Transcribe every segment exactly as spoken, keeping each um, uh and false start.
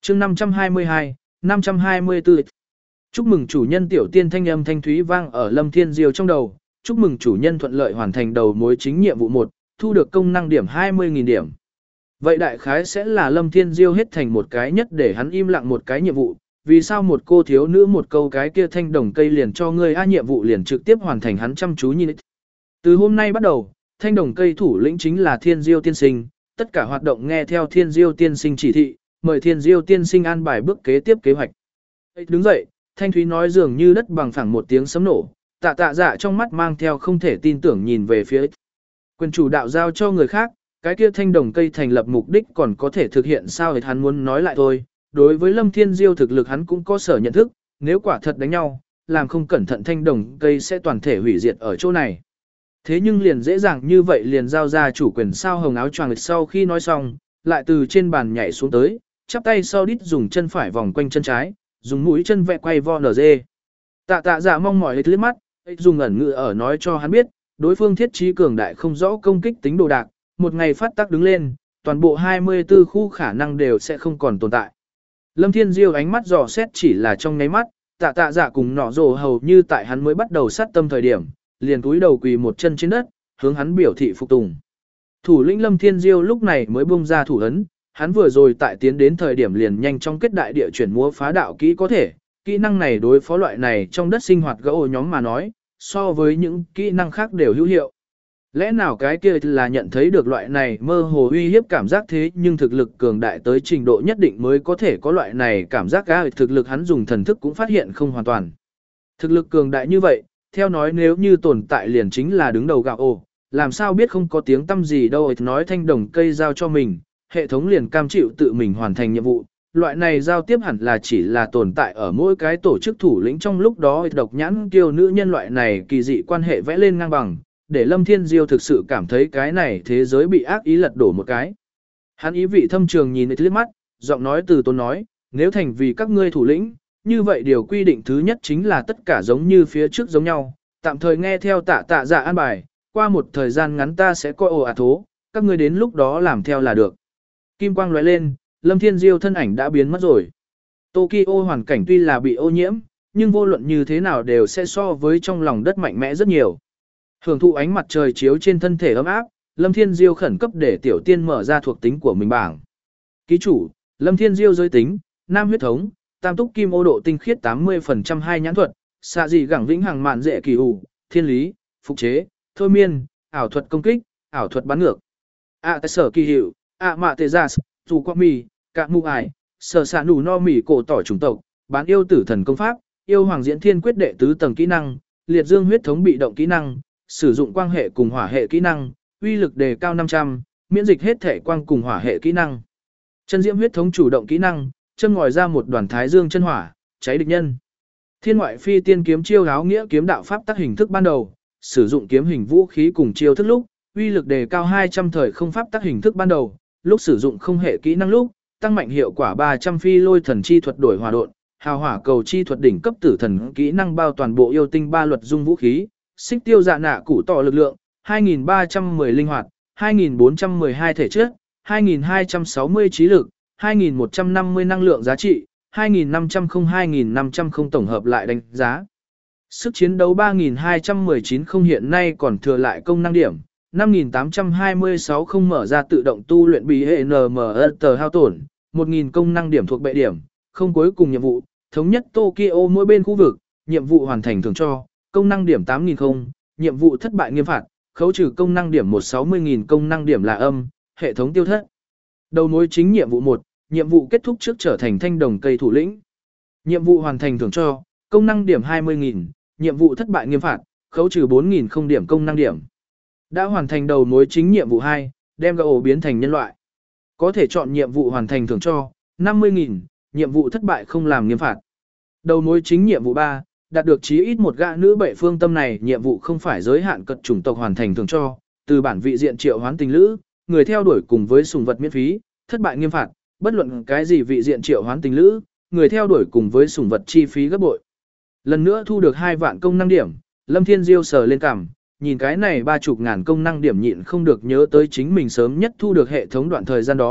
chương năm trăm hai mươi hai, năm trăm hai mươi tư. Chúc mừng chủ nhân tiểu tiên thanh âm thanh thúy vang ở Lâm Thiên Diêu trong đầu, chúc mừng chủ nhân thuận lợi hoàn thành đầu mối chính nhiệm vụ một, thu được công năng điểm hai mươi nghìn điểm. Vậy đại khái sẽ là Lâm Thiên Diêu hết thành một cái nhất để hắn im lặng một cái nhiệm vụ, vì sao một cô thiếu nữ một câu cái kia thanh đồng cây liền cho ngươi a nhiệm vụ liền trực tiếp hoàn thành hắn chăm chú nhìn. Từ hôm nay bắt đầu, thanh đồng cây thủ lĩnh chính là Thiên Diêu tiên sinh, tất cả hoạt động nghe theo Thiên Diêu tiên sinh chỉ thị, mời Thiên Diêu tiên sinh an bài bước kế tiếp kế hoạch. Đứng dậy, Thanh Thúy nói dường như đất bằng phẳng một tiếng sấm nổ, tạ tạ dạ trong mắt mang theo không thể tin tưởng nhìn về phía quyền chủ đạo giao cho người khác, cái kia thanh đồng cây thành lập mục đích còn có thể thực hiện sao thì hắn muốn nói lại thôi. Đối với Lâm Thiên Diêu thực lực hắn cũng có sở nhận thức, nếu quả thật đánh nhau, làm không cẩn thận thanh đồng cây sẽ toàn thể hủy diệt ở chỗ này. Thế nhưng liền dễ dàng như vậy liền giao ra chủ quyền sao hồng áo choàng sau khi nói xong, lại từ trên bàn nhảy xuống tới, chắp tay sau đít dùng chân phải vòng quanh chân trái, dùng mũi chân vẽ quay vo nở dê. Tạ tạ giả mong mỏi liếc mắt, dùng ẩn ngữ ở nói cho hắn biết, đối phương thiết trí cường đại không rõ công kích tính đồ đạc, một ngày phát tác đứng lên, toàn bộ hai mươi tư khu khả năng đều sẽ không còn tồn tại. Lâm Thiên Diêu ánh mắt dò xét chỉ là trong nháy mắt, tạ tạ giả cùng nọ rồ hầu như tại hắn mới bắt đầu sát tâm thời điểm, liền túi đầu quỳ một chân trên đất, hướng hắn biểu thị phục tùng. Thủ lĩnh Lâm Thiên Diêu lúc này mới buông ra thủ ấn, hắn vừa rồi tại tiến đến thời điểm liền nhanh chóng kết đại địa chuyển múa phá đạo kỹ có thể, kỹ năng này đối phó loại này trong đất sinh hoạt gỗ nhóm mà nói, so với những kỹ năng khác đều hữu hiệu. Lẽ nào cái kia là nhận thấy được loại này mơ hồ uy hiếp cảm giác thế nhưng thực lực cường đại tới trình độ nhất định mới có thể có loại này cảm giác ga thực lực hắn dùng thần thức cũng phát hiện không hoàn toàn. Thực lực cường đại như vậy, theo nói nếu như tồn tại liền chính là đứng đầu gạo ồ, làm sao biết không có tiếng tâm gì đâu nói thanh đồng cây giao cho mình, hệ thống liền cam chịu tự mình hoàn thành nhiệm vụ. Loại này giao tiếp hẳn là chỉ là tồn tại ở mỗi cái tổ chức thủ lĩnh trong lúc đó độc nhãn kiêu nữ nhân loại này kỳ dị quan hệ vẽ lên ngang bằng, để Lâm Thiên Diêu thực sự cảm thấy cái này thế giới bị ác ý lật đổ một cái. Hắn ý vị thâm trường nhìn liếc mắt, giọng nói từ tốn nói, nếu thành vì các ngươi thủ lĩnh, như vậy điều quy định thứ nhất chính là tất cả giống như phía trước giống nhau, tạm thời nghe theo tạ tạ dạ an bài, qua một thời gian ngắn ta sẽ coi ồ ạt thố, các ngươi đến lúc đó làm theo là được. Kim quang lóe lên, Lâm Thiên Diêu thân ảnh đã biến mất rồi. Tokyo hoàn cảnh tuy là bị ô nhiễm, nhưng vô luận như thế nào đều sẽ so với trong lòng đất mạnh mẽ rất nhiều. Hưởng thụ ánh mặt trời chiếu trên thân thể ấm áp, Lâm Thiên Diêu khẩn cấp để tiểu tiên mở ra thuộc tính của mình bảng. Ký chủ, Lâm Thiên Diêu giới tính, nam huyết thống, tam túc kim ô độ tinh khiết tám mươi phần trăm hai nhãn thuật, xạ dị gẳng vĩnh hằng mạn dễ kỳ hủ, thiên lý, phục chế, thôi miên, ảo thuật công kích, ảo thuật bắn ngược. À tại sở kỳ hiệu, à mạ tê gia, dù qua mì, cả mù ải, sở xạ nủ no mì cổ tỏ chủng tộc, bán yêu tử thần công pháp, yêu hoàng diễn thiên quyết đệ tứ tầng kỹ năng, liệt dương huyết thống bị động kỹ năng, sử dụng quang hệ cùng hỏa hệ kỹ năng, uy lực đề cao năm trăm, miễn dịch hết thể quang cùng hỏa hệ kỹ năng. Chân diễm huyết thống chủ động kỹ năng, châm ngòi ra một đoàn thái dương chân hỏa, cháy địch nhân. Thiên ngoại phi tiên kiếm chiêu áo nghĩa kiếm đạo pháp tác hình thức ban đầu, sử dụng kiếm hình vũ khí cùng chiêu thức lúc, uy lực đề cao hai trăm thời không pháp tác hình thức ban đầu, lúc sử dụng không hệ kỹ năng lúc, tăng mạnh hiệu quả ba trăm phi lôi thần chi thuật đổi hòa độn, hào hỏa cầu chi thuật đỉnh cấp tử thần kỹ năng bao toàn bộ yêu tinh ba luật dung vũ khí, xích tiêu dạ nạ củ tỏ lực lượng, hai nghìn ba trăm mười linh hoạt, hai nghìn bốn trăm mười hai thể chất, hai nghìn hai trăm sáu mươi trí lực, hai nghìn một trăm năm mươi năng lượng giá trị, hai nghìn năm trăm không hai nghìn năm trăm không tổng hợp lại đánh giá. Sức chiến đấu ba nghìn hai trăm mười chín không hiện nay còn thừa lại công năng điểm, năm nghìn tám trăm hai mươi sáu không mở ra tự động tu luyện bí hệ en em tờ hao tổn, một nghìn công năng điểm thuộc bệ điểm, không cuối cùng nhiệm vụ, thống nhất Tokyo mỗi bên khu vực, nhiệm vụ hoàn thành thường cho, công năng điểm tám nghìn không, nhiệm vụ thất bại nghiêm phạt, khấu trừ công năng điểm một trăm sáu mươi nghìn công năng điểm là âm, hệ thống tiêu thất. Đầu mối chính nhiệm vụ một, nhiệm vụ kết thúc trước trở thành thanh đồng cây thủ lĩnh. Nhiệm vụ hoàn thành thưởng cho, công năng điểm hai mươi nghìn, nhiệm vụ thất bại nghiêm phạt, khấu trừ bốn nghìn không điểm công năng điểm. Đã hoàn thành đầu mối chính nhiệm vụ hai, đem gạo biến thành nhân loại. Có thể chọn nhiệm vụ hoàn thành thưởng cho, năm mươi nghìn, nhiệm vụ thất bại không làm nghiêm phạt. Đầu mối chính nhiệm vụ ba, đạt được chí ít một gã nữ bệ phương tâm này, nhiệm vụ không phải giới hạn cật chủng tộc hoàn thành thưởng cho, từ bản vị diện triệu hoán tình lữ, người theo đuổi cùng với sùng vật miễn phí, thất bại nghiêm phạt, bất luận cái gì vị diện triệu hoán tình lữ, người theo đuổi cùng với sùng vật chi phí gấp bội. Lần nữa thu được hai vạn công năng điểm, Lâm Thiên Diêu sờ lên cằm, nhìn cái này ba chục ngàn công năng điểm nhịn không được nhớ tới chính mình sớm nhất thu được hệ thống đoạn thời gian đó,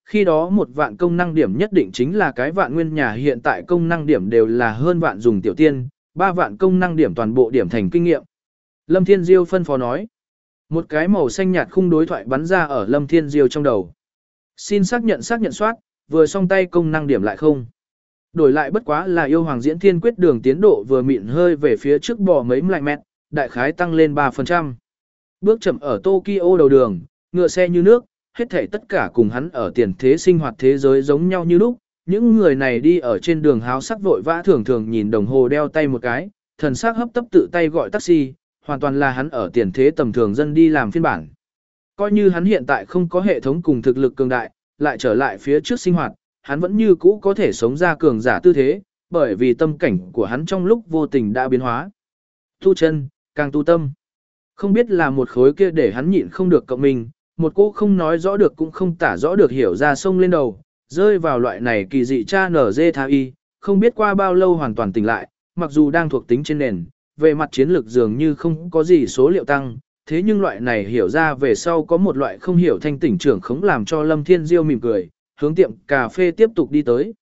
Khi đó một vạn công năng điểm nhất định chính là cái vạn nguyên nhà, hiện tại công năng điểm đều là hơn vạn dùng tiểu tiên, ba vạn công năng điểm toàn bộ điểm thành kinh nghiệm. Lâm Thiên Diêu phân phó nói. Một cái màu xanh nhạt khung đối thoại bắn ra ở Lâm Thiên Diêu trong đầu. Xin xác nhận xác nhận soát, vừa xong tay công năng điểm lại không. Đổi lại bất quá là yêu hoàng diễn thiên quyết đường tiến độ vừa mịn hơi về phía trước bò mấy lại mét, đại khái tăng lên ba phần trăm. Bước chậm ở Tokyo đầu đường, ngựa xe như nước, hết thảy tất cả cùng hắn ở tiền thế sinh hoạt thế giới giống nhau như lúc. Những người này đi ở trên đường háo sắc vội vã thường thường nhìn đồng hồ đeo tay một cái, thần sắc hấp tấp tự tay gọi taxi, hoàn toàn là hắn ở tiền thế tầm thường dân đi làm phiên bản. Coi như hắn hiện tại không có hệ thống cùng thực lực cường đại, lại trở lại phía trước sinh hoạt, hắn vẫn như cũ có thể sống ra cường giả tư thế, bởi vì tâm cảnh của hắn trong lúc vô tình đã biến hóa. Tu chân, càng tu tâm. Không biết là một khối kia để hắn nhịn không được cộng mình, một cô không nói rõ được cũng không tả rõ được hiểu ra sông lên đầu, rơi vào loại này kỳ dị cha nở dê tha y, không biết qua bao lâu hoàn toàn tỉnh lại, mặc dù đang thuộc tính trên nền, về mặt chiến lược dường như không có gì số liệu tăng, thế nhưng loại này hiểu ra về sau có một loại không hiểu thanh tỉnh trưởng khống làm cho Lâm Thiên Diêu mỉm cười, hướng tiệm cà phê tiếp tục đi tới.